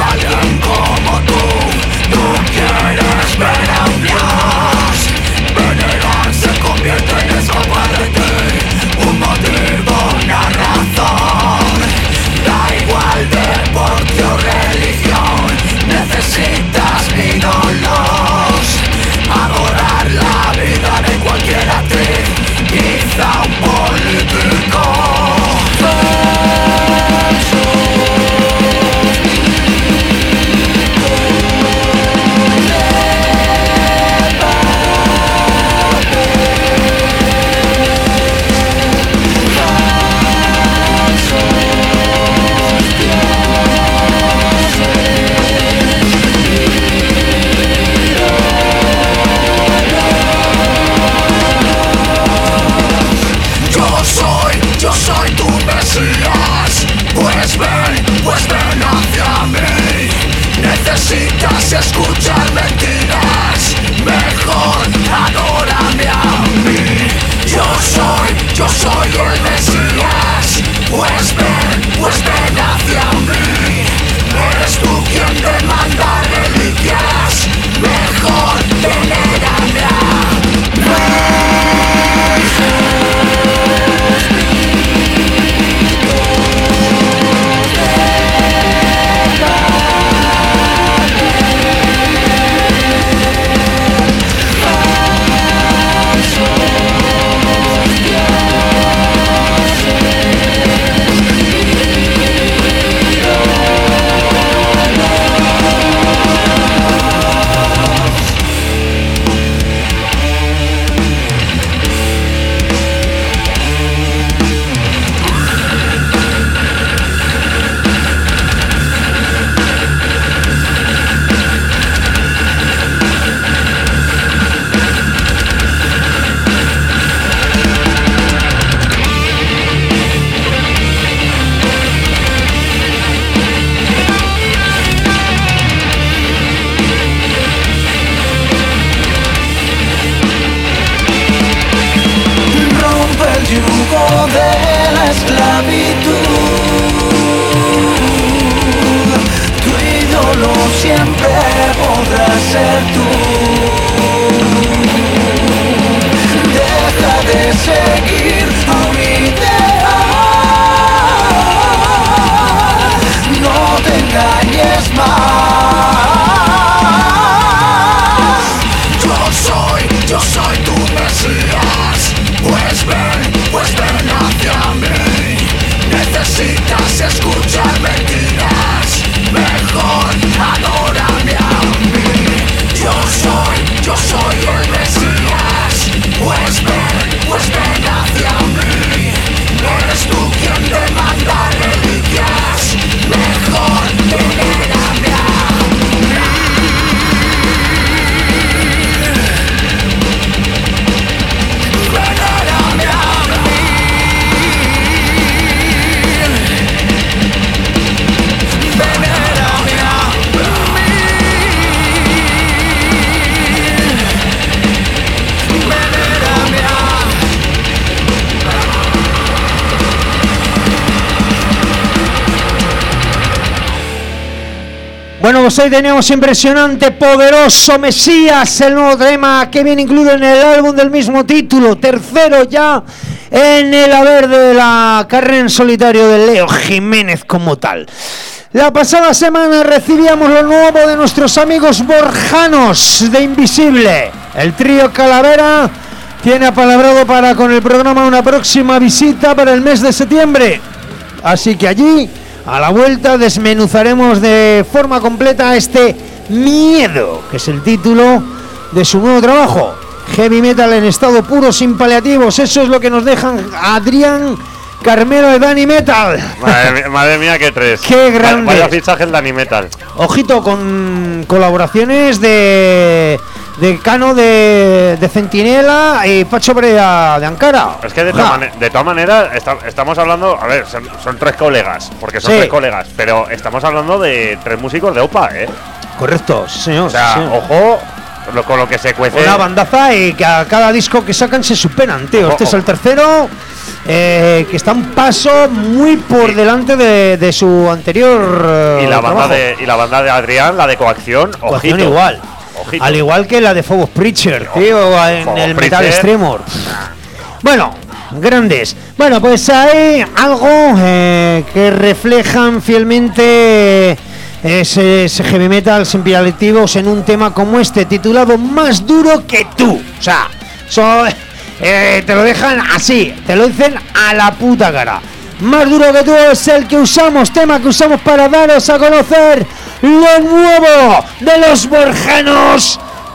Bueno, pues hoy tenemos impresionante, poderoso Mesías, el nuevo tema que viene incluido en el álbum del mismo título, tercero ya en el haber de la carrera en solitario de Leo Jiménez como tal. La pasada semana recibíamos lo nuevo de nuestros amigos borjanos de Invisible. El trío Calavera tiene apalabrado para con el programa una próxima visita para el mes de septiembre. Así que allí, a la vuelta, desmenuzaremos de forma completa este Miedo, que es el título de su nuevo trabajo. Heavy metal en estado puro, sin paliativos. Eso es lo que nos dejan Adrián Carmelo de Dani Metal. Madre, madre mía, qué tres. Qué grande. Vaya fichaje el Dani Metal. Ojito, con colaboraciones de de Cano de, de Centinela y Pacho Brea de Ankara. Es que de todas mane de todas maneras está, estamos hablando, a ver, son, son tres colegas, porque son Sí. tres colegas, pero estamos hablando de tres músicos de OPA, ¿eh? Correcto, sí, señor. O sea, sí, señor. ojo lo, con lo que se cuece. Una bandaza y que a cada disco que sacan se superan, tío. Ojo, Este es ojo. el tercero, eh, que está un paso muy por delante de, de su anterior eh, y la banda trabajo. de y la banda de Adrián, la de Coacción, Coacción ojito. igual. Ojito. Al igual que la de Phobos Preacher, tío, en Phobos el Metal Preacher. Extremor. Bueno, grandes. Bueno, pues hay algo eh, que reflejan fielmente ese, ese heavy metal sin paliativos en un tema como este, titulado Más duro que tú. O sea, so, eh, te lo dejan así, te lo dicen a la puta cara. Más duro que tú es el que usamos, tema que usamos para daros a conocer lo nuevo de los borjanos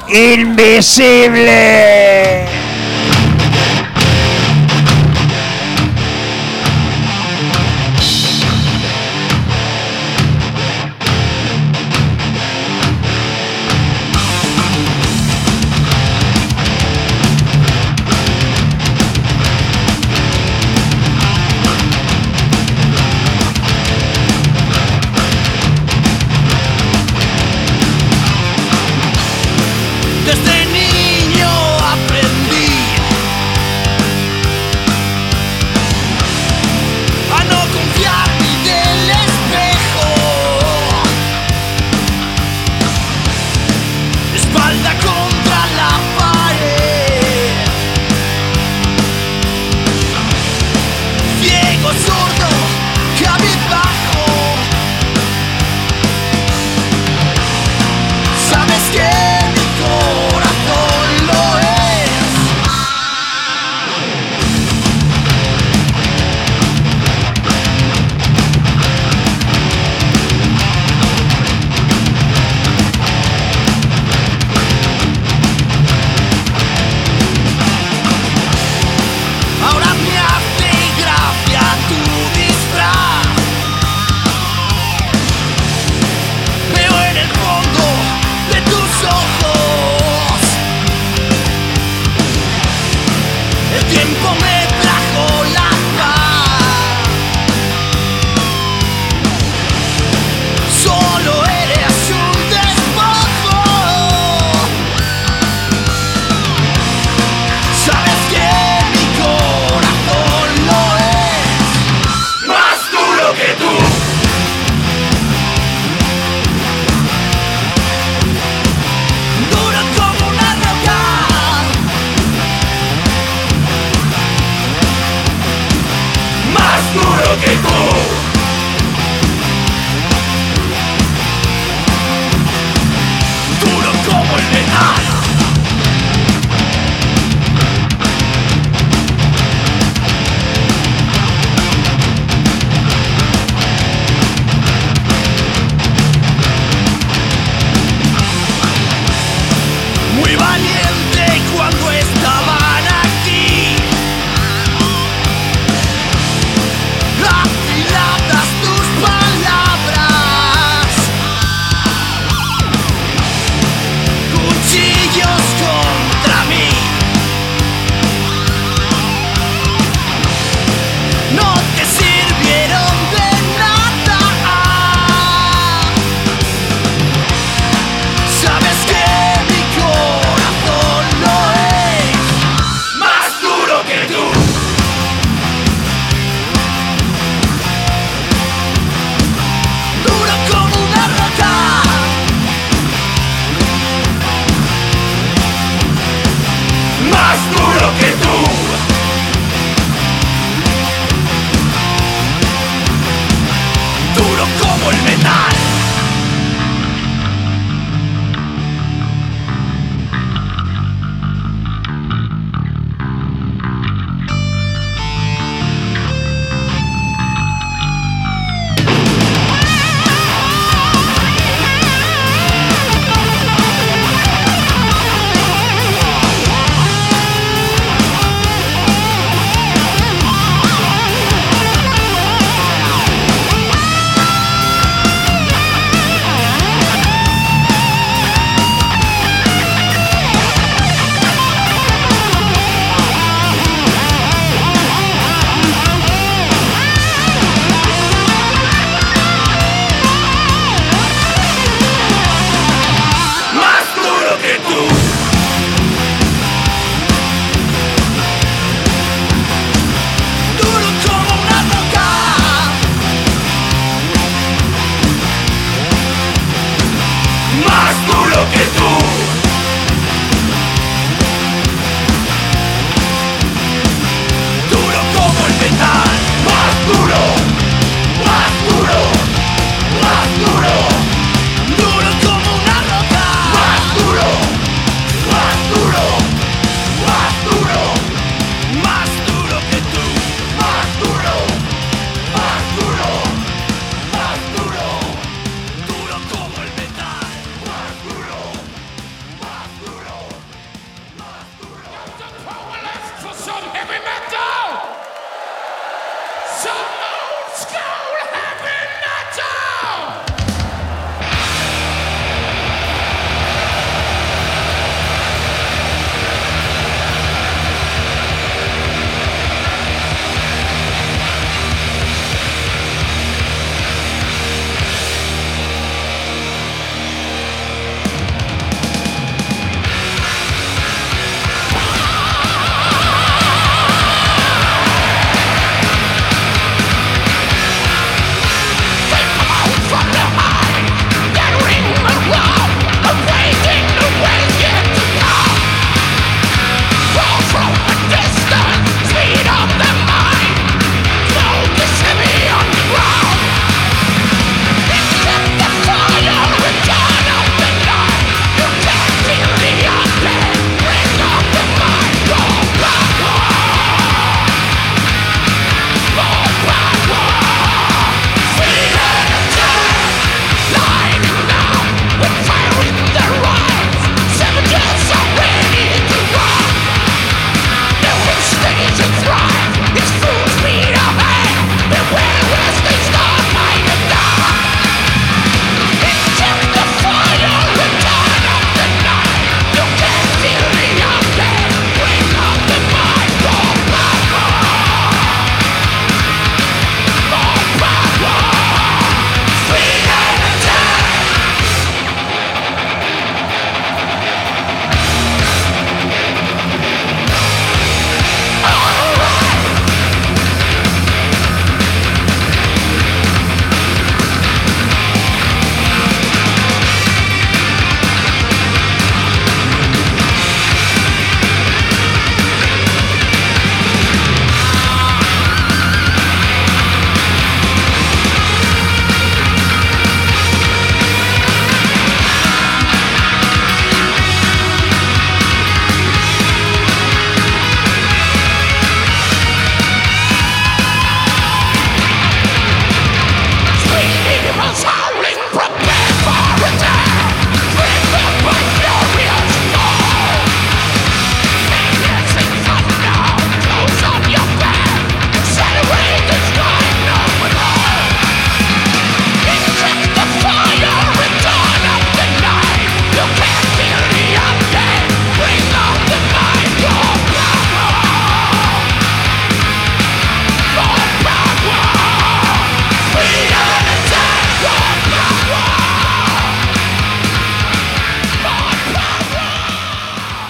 Invisible. Desde niño aprendí a no confiar ni del espejo. Espalda contra la pared. Ciego, sordo, cabizbajo. Sabes que corazón lo es. Ahora me hace gracia tu disfraz. Veo en el fondo de tus ojos. El tiempo me trajo la paz. Solo eres un despojo. Sabes que mi corazón lo es. Más duro que tú. Duro como una roca. Más duro que tú. Duro como el metal. Muy valiente cuando estaban aquí. Hace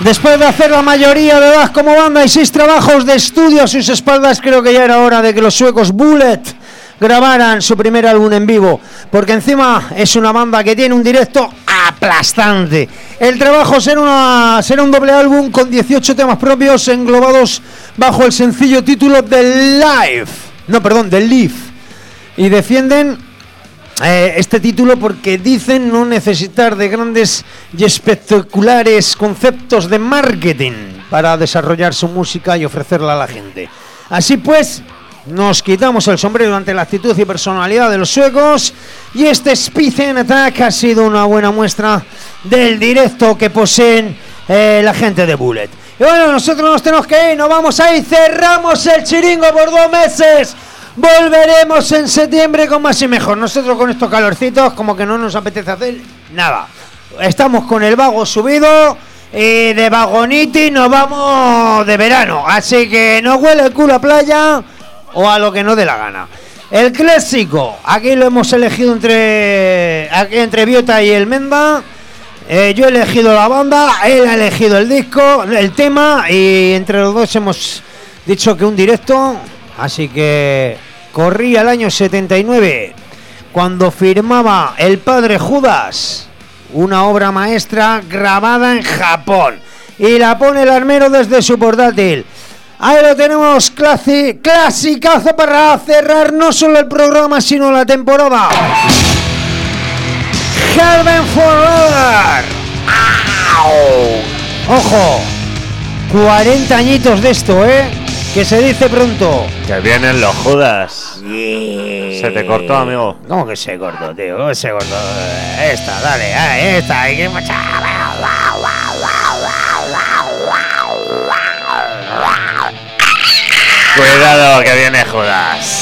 Después de hacer la mayoría de edad como banda y seis trabajos de estudio a sus espaldas, creo que ya era hora de que los suecos Bullet grabaran su primer álbum en vivo, porque encima es una banda que tiene un directo aplastante. El trabajo será, una, será un doble álbum con dieciocho temas propios englobados bajo el sencillo título de Live, no, perdón, de Live, y defienden eh, este título porque dicen no necesitar de grandes y espectaculares conceptos de marketing para desarrollar su música y ofrecerla a la gente. Así pues, nos quitamos el sombrero ante la actitud y personalidad de los suecos, y este Spitz Attack ha sido una buena muestra del directo que poseen eh, la gente de Bullet. Y bueno, nosotros nos tenemos que ir, nos vamos a ir, cerramos el chiringo por dos meses, volveremos en septiembre con más y mejor. Nosotros con estos calorcitos como que no nos apetece hacer nada, estamos con el vago subido y de vagoniti nos vamos de verano, así que no huele el culo a playa o a lo que no dé la gana. El clásico, aquí lo hemos elegido entre aquí entre Biota y el Menda. Eh, yo he elegido la banda, él ha elegido el disco, el tema, y entre los dos hemos dicho que un directo. Así que corría el año setenta y nueve cuando firmaba El Padre Judas, una obra maestra grabada en Japón, y la pone el armero desde su portátil. Ahí lo tenemos, clasi, clasicazo para cerrar no solo el programa, sino la temporada. Heaven Forever. ¡Au! Ojo, cuarenta añitos de esto, ¿eh? Que se dice pronto. Que vienen los Judas. Yeah. Se te cortó, amigo. ¿Cómo que se cortó, tío? ¿Cómo se cortó? Esta, dale, ahí, esta. Hay que... Cuidado, que viene Judas.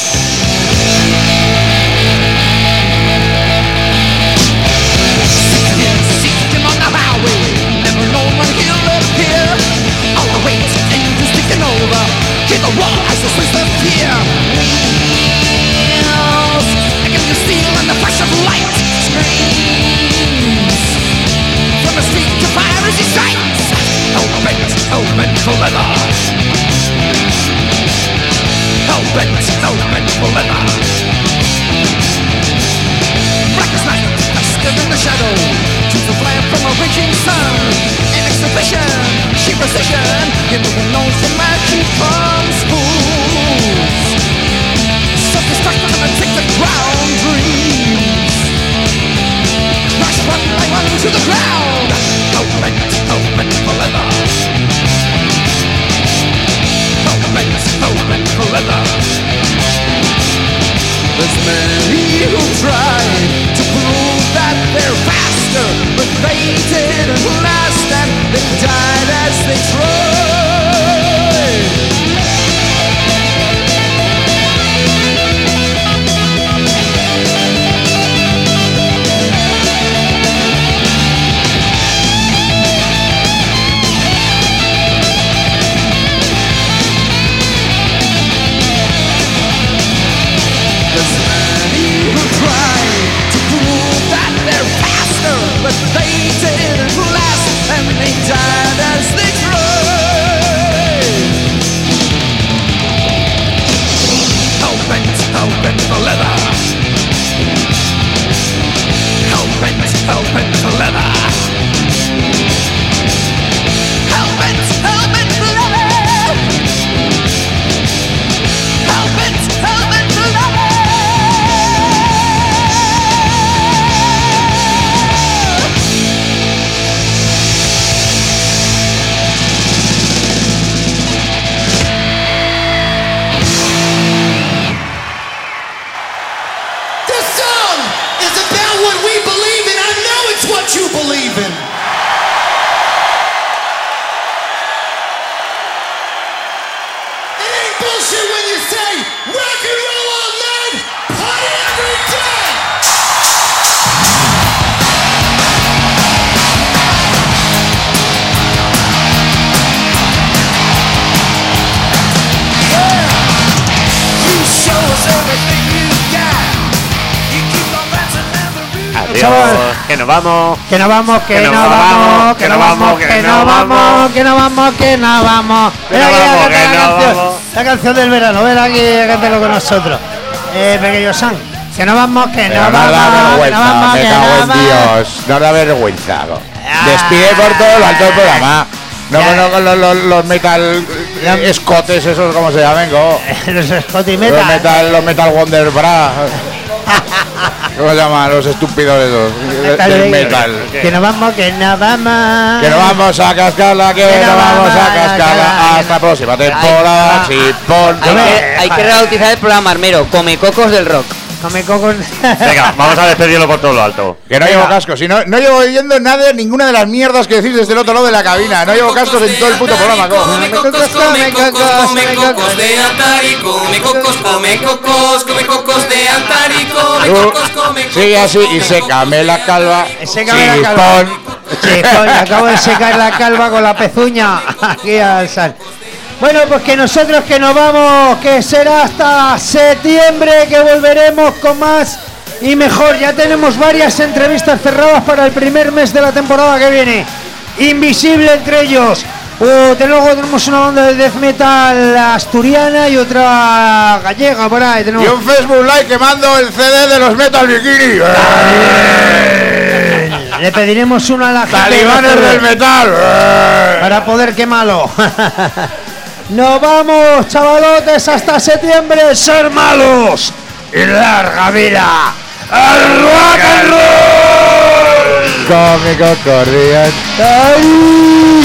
chaval. Que nos vamos. Que nos vamos, que no vamos, que no vamos, que no vamos, que no vamos, que no vamos. Ven aquí a cantar la canción, la canción del verano. Ven aquí a cantarlo con nosotros. Eh, pequeño San. Que no vamos, que no vamos, que no vamos, que no vamos. Dios, no da vergüenza. Despide por todo lo alto del programa. No, no con los, los, los metal eh, escotes, esos como se llaman, ¿cómo? Los escotes metal. Los metal, los metal Wonder Bra. ¿Cómo se llaman los estúpidos esos? Metal del de- metal. Que no vamos, que no vamos. Que no vamos a cascarla, que, Que no no vamos vamos a a cascarla. cascarla. Hasta la próxima temporada. Chipón. Hay que, hay que rebautizar el programa, Armero. Come cocos del rock. Come cocos. Venga, vamos a despedirlo por todo lo alto. Que no Venga. llevo cascos, si no, no llevo oyendo nada, ninguna de las mierdas que decís desde el otro lado de la cabina. No llevo cascos en todo el puto programa, co. Come cocos, come cocos, come cocos de Atari. Come cocos, come cocos, come cocos de Atari. Come Tú, cocos, come cocos. sigue así y come sécame la calva. Sécame la calva. Chispón. Sí, coño, acabo de secar la calva con la pezuña aquí al sal. Bueno, pues que nosotros que nos vamos, que será hasta septiembre que volveremos con más y mejor. Ya tenemos varias entrevistas cerradas para el primer mes de la temporada que viene. Invisible entre ellos. Uh, te- luego tenemos una banda de death metal asturiana y otra gallega por ahí. Tenemos Y un Facebook Live quemando el C D de los Metal Bikini. Le pediremos uno a la gente Talibanes del metal. para poder quemarlo. Nos vamos, chavalotes, hasta septiembre. Ser malos y larga vida al rock and roll. Cómico cordial. ¡Ay!